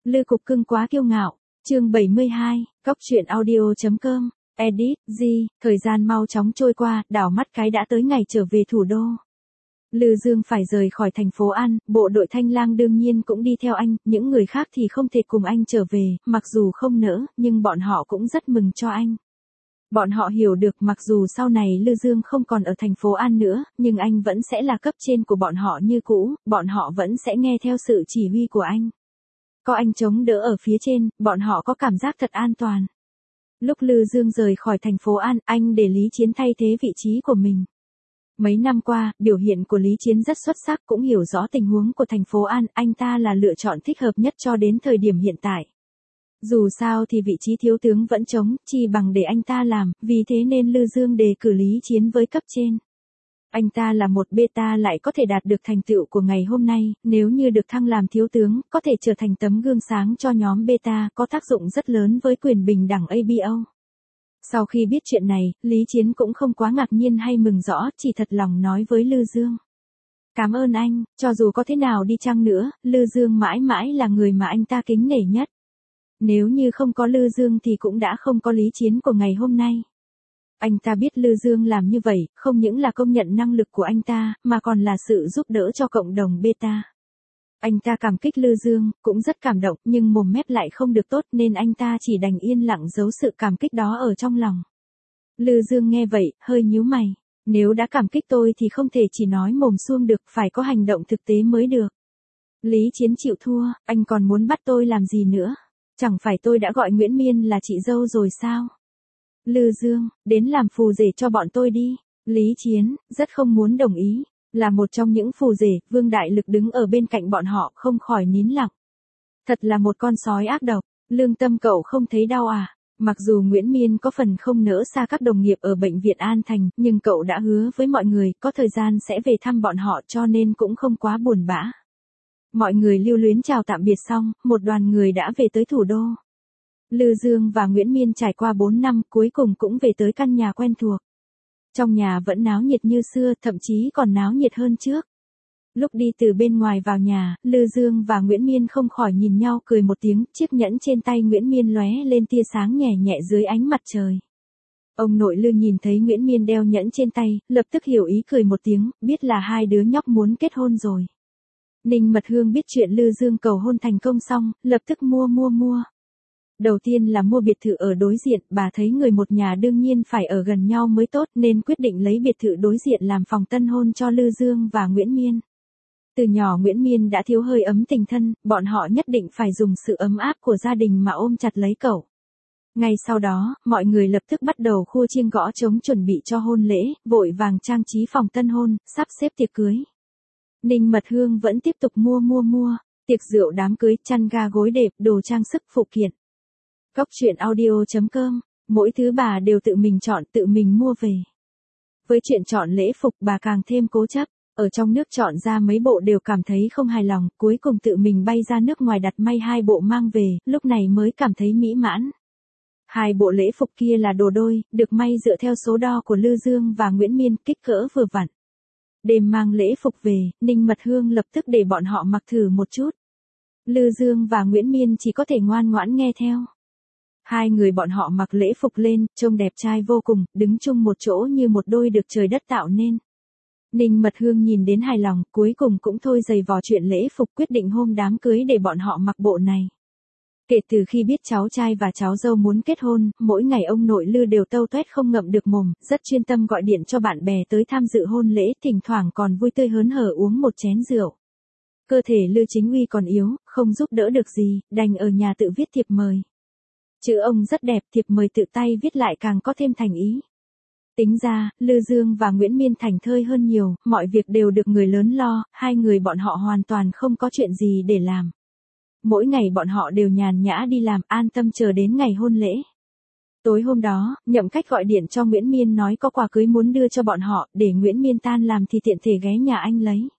Lư Cục Cưng quá kiêu ngạo. Chương 72, Cóc truyện audio.com. Edit, G, thời gian mau chóng trôi qua, đảo mắt cái đã tới ngày trở về thủ đô. Lư Dương phải rời khỏi thành phố An, bộ đội Thanh Lang đương nhiên cũng đi theo anh, những người khác thì không thể cùng anh trở về, mặc dù không nỡ, nhưng bọn họ cũng rất mừng cho anh. Bọn họ hiểu được mặc dù sau này Lư Dương không còn ở thành phố An nữa, nhưng anh vẫn sẽ là cấp trên của bọn họ như cũ, bọn họ vẫn sẽ nghe theo sự chỉ huy của anh. Có anh chống đỡ ở phía trên, bọn họ có cảm giác thật an toàn. Lúc Lư Dương rời khỏi thành phố An, anh để Lý Chiến thay thế vị trí của mình. Mấy năm qua, biểu hiện của Lý Chiến rất xuất sắc, cũng hiểu rõ tình huống của thành phố An, anh ta là lựa chọn thích hợp nhất cho đến thời điểm hiện tại. Dù sao thì vị trí thiếu tướng vẫn trống, chi bằng để anh ta làm, vì thế nên Lư Dương đề cử Lý Chiến với cấp trên. Anh ta là một beta lại có thể đạt được thành tựu của ngày hôm nay, nếu như được thăng làm thiếu tướng, có thể trở thành tấm gương sáng cho nhóm beta, có tác dụng rất lớn với quyền bình đẳng ABO. Sau khi biết chuyện này, Lý Chiến cũng không quá ngạc nhiên hay mừng rõ, chỉ thật lòng nói với Lư Dương. Cảm ơn anh, cho dù có thế nào đi chăng nữa, Lư Dương mãi mãi là người mà anh ta kính nể nhất. Nếu như không có Lư Dương thì cũng đã không có Lý Chiến của ngày hôm nay. Anh ta biết Lư Dương làm như vậy, không những là công nhận năng lực của anh ta, mà còn là sự giúp đỡ cho cộng đồng beta. Anh ta cảm kích Lư Dương, cũng rất cảm động, nhưng mồm mép lại không được tốt nên anh ta chỉ đành yên lặng giấu sự cảm kích đó ở trong lòng. Lư Dương nghe vậy, hơi nhíu mày. Nếu đã cảm kích tôi thì không thể chỉ nói mồm suông được, phải có hành động thực tế mới được. Lý Chiến chịu thua, anh còn muốn bắt tôi làm gì nữa? Chẳng phải tôi đã gọi Nguyễn Miên là chị dâu rồi sao? Lư Dương, đến làm phù rể cho bọn tôi đi. Lý Chiến, rất không muốn đồng ý. Là một trong những phù rể, Vương Đại Lực đứng ở bên cạnh bọn họ, không khỏi nín lặng. Thật là một con sói ác độc, lương tâm cậu không thấy đau à? Mặc dù Nguyễn Miên có phần không nỡ xa các đồng nghiệp ở bệnh viện An Thành, nhưng cậu đã hứa với mọi người, có thời gian sẽ về thăm bọn họ cho nên cũng không quá buồn bã. Mọi người lưu luyến chào tạm biệt xong, một đoàn người đã về tới thủ đô. Lư Dương và Nguyễn Miên trải qua 4 năm, cuối cùng cũng về tới căn nhà quen thuộc. Trong nhà vẫn náo nhiệt như xưa, thậm chí còn náo nhiệt hơn trước. Lúc đi từ bên ngoài vào nhà, Lư Dương và Nguyễn Miên không khỏi nhìn nhau cười một tiếng, chiếc nhẫn trên tay Nguyễn Miên lóe lên tia sáng nhẹ nhẹ dưới ánh mặt trời. Ông nội Lư nhìn thấy Nguyễn Miên đeo nhẫn trên tay, lập tức hiểu ý cười một tiếng, biết là hai đứa nhóc muốn kết hôn rồi. Ninh Mật Hương biết chuyện Lư Dương cầu hôn thành công xong, lập tức mua. Đầu tiên là mua biệt thự ở đối diện, bà thấy người một nhà đương nhiên phải ở gần nhau mới tốt nên quyết định lấy biệt thự đối diện làm phòng tân hôn cho Lư Dương và Nguyễn Miên. Từ nhỏ Nguyễn Miên đã thiếu hơi ấm tình thân, bọn họ nhất định phải dùng sự ấm áp của gia đình mà ôm chặt lấy cậu. Ngay sau đó, mọi người lập tức bắt đầu khua chiêng gõ trống chuẩn bị cho hôn lễ, vội vàng trang trí phòng tân hôn, sắp xếp tiệc cưới. Ninh Mật Hương vẫn tiếp tục mua, tiệc rượu đám cưới, chăn ga gối đệm, đồ trang sức phụ kiện. Cóc truyện audio.com, mỗi thứ bà đều tự mình chọn, tự mình mua về. Với chuyện chọn lễ phục bà càng thêm cố chấp, ở trong nước chọn ra mấy bộ đều cảm thấy không hài lòng, cuối cùng tự mình bay ra nước ngoài đặt may 2 bộ mang về, lúc này mới cảm thấy mỹ mãn. 2 bộ lễ phục kia là đồ đôi, được may dựa theo số đo của Lư Dương và Nguyễn Miên, kích cỡ vừa vặn. Đêm mang lễ phục về, Ninh Mật Hương lập tức để bọn họ mặc thử một chút. Lư Dương và Nguyễn Miên chỉ có thể ngoan ngoãn nghe theo. Hai người bọn họ mặc lễ phục lên, trông đẹp trai vô cùng, đứng chung một chỗ như một đôi được trời đất tạo nên. Ninh Mật Hương nhìn đến hài lòng, cuối cùng cũng thôi giày vò chuyện lễ phục, quyết định hôm đám cưới để bọn họ mặc bộ này. Kể từ khi biết cháu trai và cháu dâu muốn kết hôn, mỗi ngày ông nội Lư đều tâu tuét không ngậm được mồm, rất chuyên tâm gọi điện cho bạn bè tới tham dự hôn lễ, thỉnh thoảng còn vui tươi hớn hở uống một chén rượu. Cơ thể Lư Chính Uy còn yếu, không giúp đỡ được gì, đành ở nhà tự viết thiệp mời. Chữ ông rất đẹp, thiệp mời tự tay viết lại càng có thêm thành ý. Tính ra, Lư Dương và Nguyễn Miên thành thơi hơn nhiều, mọi việc đều được người lớn lo, hai người bọn họ hoàn toàn không có chuyện gì để làm. Mỗi ngày bọn họ đều nhàn nhã đi làm, an tâm chờ đến ngày hôn lễ. Tối hôm đó, Nhậm Cách gọi điện cho Nguyễn Miên nói có quà cưới muốn đưa cho bọn họ, để Nguyễn Miên tan làm thì tiện thể ghé nhà anh lấy.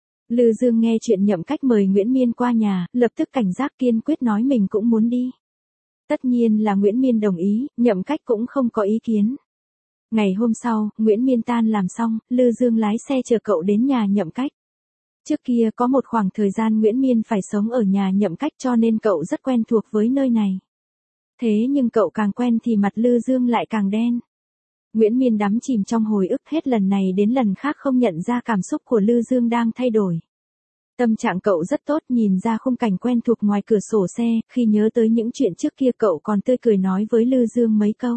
Lư Dương nghe chuyện Nhậm Cách mời Nguyễn Miên qua nhà, lập tức cảnh giác kiên quyết nói mình cũng muốn đi. Tất nhiên là Nguyễn Miên đồng ý, Nhậm Cách cũng không có ý kiến. Ngày hôm sau, Nguyễn Miên tan làm xong, Lư Dương lái xe chờ cậu đến nhà Nhậm Cách. Trước kia có một khoảng thời gian Nguyễn Miên phải sống ở nhà Nhậm Cách cho nên cậu rất quen thuộc với nơi này. Thế nhưng cậu càng quen thì mặt Lư Dương lại càng đen. Nguyễn Miên đắm chìm trong hồi ức hết lần này đến lần khác không nhận ra cảm xúc của Lư Dương đang thay đổi. Tâm trạng cậu rất tốt, nhìn ra khung cảnh quen thuộc ngoài cửa sổ xe, khi nhớ tới những chuyện trước kia cậu còn tươi cười nói với Lư Dương mấy câu.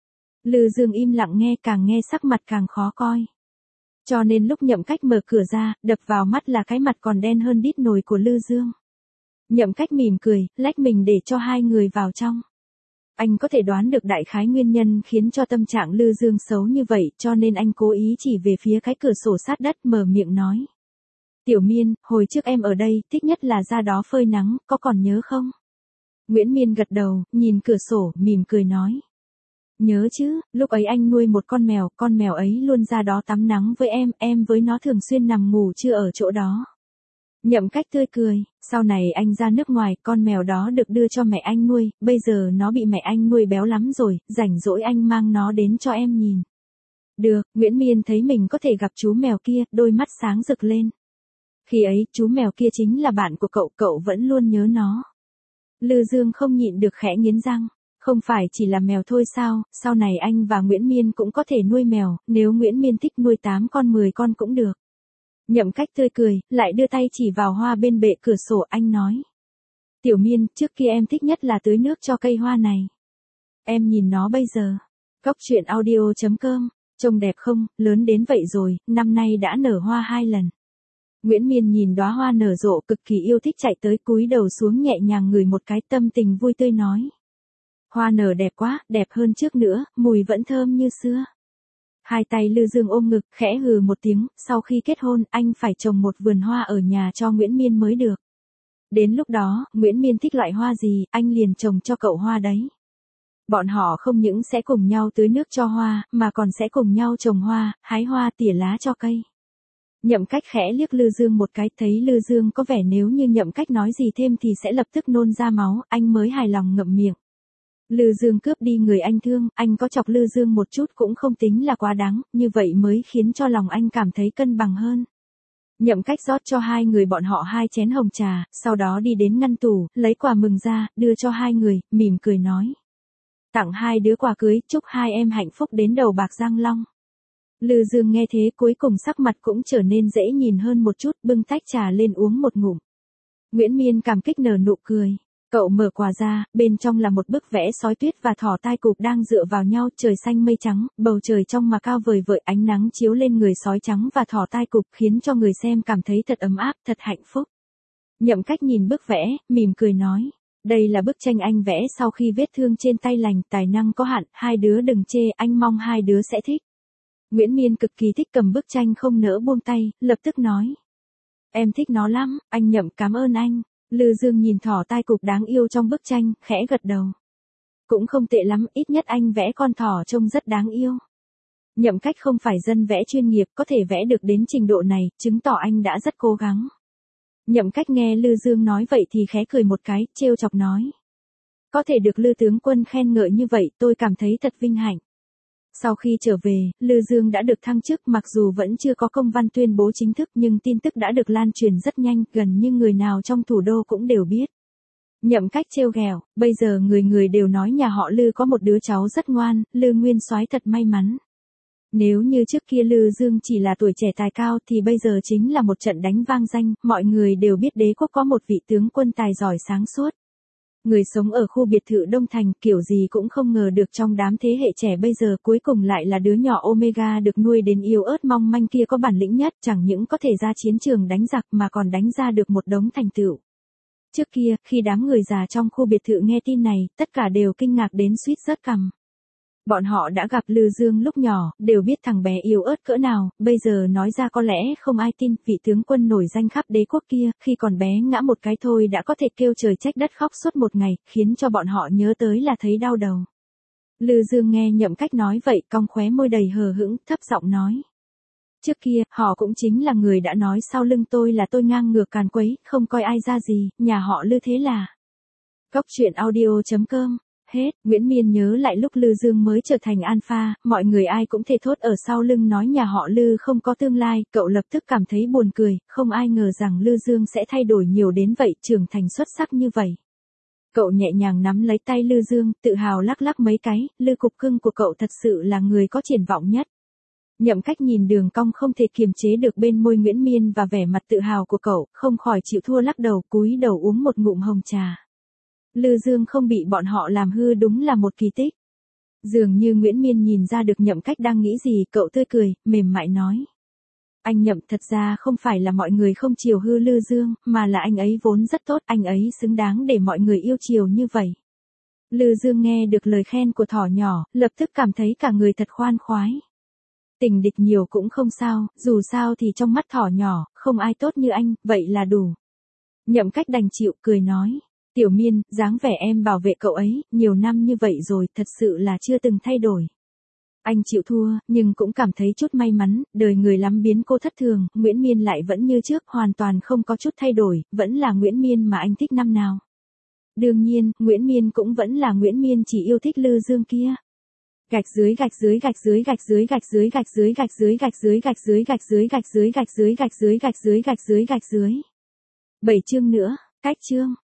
Lư Dương im lặng nghe, càng nghe sắc mặt càng khó coi. Cho nên lúc Nhậm Cách mở cửa ra, đập vào mắt là cái mặt còn đen hơn đít nồi của Lư Dương. Nhậm Cách mỉm cười, lách mình để cho hai người vào trong. Anh có thể đoán được đại khái nguyên nhân khiến cho tâm trạng Lư Dương xấu như vậy, cho nên anh cố ý chỉ về phía cái cửa sổ sát đất mở miệng nói. Tiểu Miên, hồi trước em ở đây, thích nhất là ra đó phơi nắng, có còn nhớ không? Nguyễn Miên gật đầu, nhìn cửa sổ, mỉm cười nói. Nhớ chứ, lúc ấy anh nuôi một con mèo ấy luôn ra đó tắm nắng với em với nó thường xuyên nằm ngủ trưa ở chỗ đó. Nhậm Cách tươi cười, sau này anh ra nước ngoài, con mèo đó được đưa cho mẹ anh nuôi, bây giờ nó bị mẹ anh nuôi béo lắm rồi, rảnh rỗi anh mang nó đến cho em nhìn. Được, Nguyễn Miên thấy mình có thể gặp chú mèo kia, đôi mắt sáng rực lên. Khi ấy, chú mèo kia chính là bạn của cậu vẫn luôn nhớ nó. Lư Dương không nhịn được khẽ nghiến răng. Không phải chỉ là mèo thôi sao, sau này anh và Nguyễn Miên cũng có thể nuôi mèo, nếu Nguyễn Miên thích nuôi 8 con 10 con cũng được. Nhậm Cách tươi cười, lại đưa tay chỉ vào hoa bên bệ cửa sổ, anh nói. Tiểu Miên, trước kia em thích nhất là tưới nước cho cây hoa này. Em nhìn nó bây giờ. Góc truyện audio.com, trông đẹp không, lớn đến vậy rồi, năm nay đã nở hoa 2 lần. Nguyễn Miên nhìn đóa hoa nở rộ cực kỳ yêu thích, chạy tới cúi đầu xuống nhẹ nhàng ngửi một cái, tâm tình vui tươi nói. Hoa nở đẹp quá, đẹp hơn trước nữa, mùi vẫn thơm như xưa. Hai tay Lư Dương ôm ngực, khẽ hừ một tiếng, sau khi kết hôn, anh phải trồng một vườn hoa ở nhà cho Nguyễn Miên mới được. Đến lúc đó, Nguyễn Miên thích loại hoa gì, anh liền trồng cho cậu hoa đấy. Bọn họ không những sẽ cùng nhau tưới nước cho hoa, mà còn sẽ cùng nhau trồng hoa, hái hoa, tỉa lá cho cây. Nhậm Cách khẽ liếc Lư Dương một cái, thấy Lư Dương có vẻ nếu như Nhậm Cách nói gì thêm thì sẽ lập tức nôn ra máu, anh mới hài lòng ngậm miệng. Lư Dương cướp đi người anh thương, anh có chọc Lư Dương một chút cũng không tính là quá đáng, như vậy mới khiến cho lòng anh cảm thấy cân bằng hơn. Nhậm Cách rót cho hai người bọn họ 2 chén hồng trà, sau đó đi đến ngăn tủ, lấy quà mừng ra, đưa cho hai người, mỉm cười nói. Tặng 2 đứa quà cưới, chúc hai em hạnh phúc đến đầu bạc răng long. Lư Dương nghe thế cuối cùng sắc mặt cũng trở nên dễ nhìn hơn một chút, bưng tách trà lên uống một ngụm. Nguyễn Miên cảm kích nở nụ cười. Cậu mở quà ra, bên trong là một bức vẽ sói tuyết và thỏ tai cụp đang dựa vào nhau, trời xanh mây trắng, bầu trời trong mà cao vời vợi, ánh nắng chiếu lên người sói trắng và thỏ tai cụp khiến cho người xem cảm thấy thật ấm áp, thật hạnh phúc. Nhậm Cách nhìn bức vẽ, mỉm cười nói, đây là bức tranh anh vẽ sau khi vết thương trên tay lành, tài năng có hạn, hai đứa đừng chê, anh mong hai đứa sẽ thích. Nguyễn Miên cực kỳ thích cầm bức tranh không nỡ buông tay, lập tức nói. Em thích nó lắm, anh Nhậm, cảm ơn anh. Lư Dương nhìn thỏ tai cụp đáng yêu trong bức tranh, khẽ gật đầu. Cũng không tệ lắm, ít nhất anh vẽ con thỏ trông rất đáng yêu. Nhậm Cách không phải dân vẽ chuyên nghiệp, có thể vẽ được đến trình độ này, chứng tỏ anh đã rất cố gắng. Nhậm Cách nghe Lư Dương nói vậy thì khẽ cười một cái, trêu chọc nói. Có thể được Lư tướng quân khen ngợi như vậy, tôi cảm thấy thật vinh hạnh. Sau khi trở về, Lư Dương đã được thăng chức, mặc dù vẫn chưa có công văn tuyên bố chính thức nhưng tin tức đã được lan truyền rất nhanh, gần như người nào trong thủ đô cũng đều biết. Nhậm Cách trêu ghẹo, bây giờ người người đều nói nhà họ Lư có một đứa cháu rất ngoan, Lư Nguyên Soái thật may mắn. Nếu như trước kia Lư Dương chỉ là tuổi trẻ tài cao thì bây giờ chính là một trận đánh vang danh, mọi người đều biết đế quốc có một vị tướng quân tài giỏi sáng suốt. Người sống ở khu biệt thự Đông Thành kiểu gì cũng không ngờ được trong đám thế hệ trẻ bây giờ cuối cùng lại là đứa nhỏ Omega được nuôi đến yếu ớt mong manh kia có bản lĩnh nhất, chẳng những có thể ra chiến trường đánh giặc mà còn đánh ra được một đống thành tựu. Trước kia, khi đám người già trong khu biệt thự nghe tin này, tất cả đều kinh ngạc đến suýt rớt cằm. Bọn họ đã gặp Lư Dương lúc nhỏ, đều biết thằng bé yếu ớt cỡ nào, bây giờ nói ra có lẽ không ai tin, vị tướng quân nổi danh khắp đế quốc kia, khi còn bé ngã một cái thôi đã có thể kêu trời trách đất khóc suốt một ngày, khiến cho bọn họ nhớ tới là thấy đau đầu. Lư Dương nghe Nhậm Cách nói vậy, cong khóe môi đầy hờ hững, thấp giọng nói. Trước kia, họ cũng chính là người đã nói sau lưng tôi là tôi ngang ngược càn quấy, không coi ai ra gì, nhà họ Lư thế là. Góc truyện audio.com Hết, Nguyễn Miên nhớ lại lúc Lư Dương mới trở thành alpha, mọi người ai cũng thề thốt ở sau lưng nói nhà họ Lư không có tương lai, cậu lập tức cảm thấy buồn cười, không ai ngờ rằng Lư Dương sẽ thay đổi nhiều đến vậy, trưởng thành xuất sắc như vậy. Cậu nhẹ nhàng nắm lấy tay Lư Dương, tự hào lắc lắc mấy cái, Lư cục cưng của cậu thật sự là người có triển vọng nhất. Nhậm Cách nhìn đường cong không thể kiềm chế được bên môi Nguyễn Miên và vẻ mặt tự hào của cậu, không khỏi chịu thua lắc đầu, cúi đầu uống một ngụm hồng trà. Lư Dương không bị bọn họ làm hư đúng là một kỳ tích. Dường như Nguyễn Miên nhìn ra được Nhậm Cách đang nghĩ gì, cậu tươi cười, mềm mại nói. Anh Nhậm, thật ra không phải là mọi người không chiều hư Lư Dương, mà là anh ấy vốn rất tốt, anh ấy xứng đáng để mọi người yêu chiều như vậy. Lư Dương nghe được lời khen của thỏ nhỏ, lập tức cảm thấy cả người thật khoan khoái. Tình địch nhiều cũng không sao, dù sao thì trong mắt thỏ nhỏ, không ai tốt như anh, vậy là đủ. Nhậm Cách đành chịu, cười nói. Tiểu Miên, dáng vẻ em bảo vệ cậu ấy, nhiều năm như vậy rồi, thật sự là chưa từng thay đổi. Anh chịu thua, nhưng cũng cảm thấy chút may mắn, đời người lắm biến cô thất thường, Nguyễn Miên lại vẫn như trước, hoàn toàn không có chút thay đổi, vẫn là Nguyễn Miên mà anh thích năm nào. Đương nhiên, Nguyễn Miên cũng vẫn là Nguyễn Miên, chỉ yêu thích Lư Dương kia. Gạch dưới gạch dưới gạch dưới gạch dưới gạch dưới gạch dưới gạch dưới gạch dưới gạch dưới gạch dưới gạch dưới gạch dưới gạch dưới gạch dưới gạch dưới gạch dưới. 7 chương nữa, cách chương.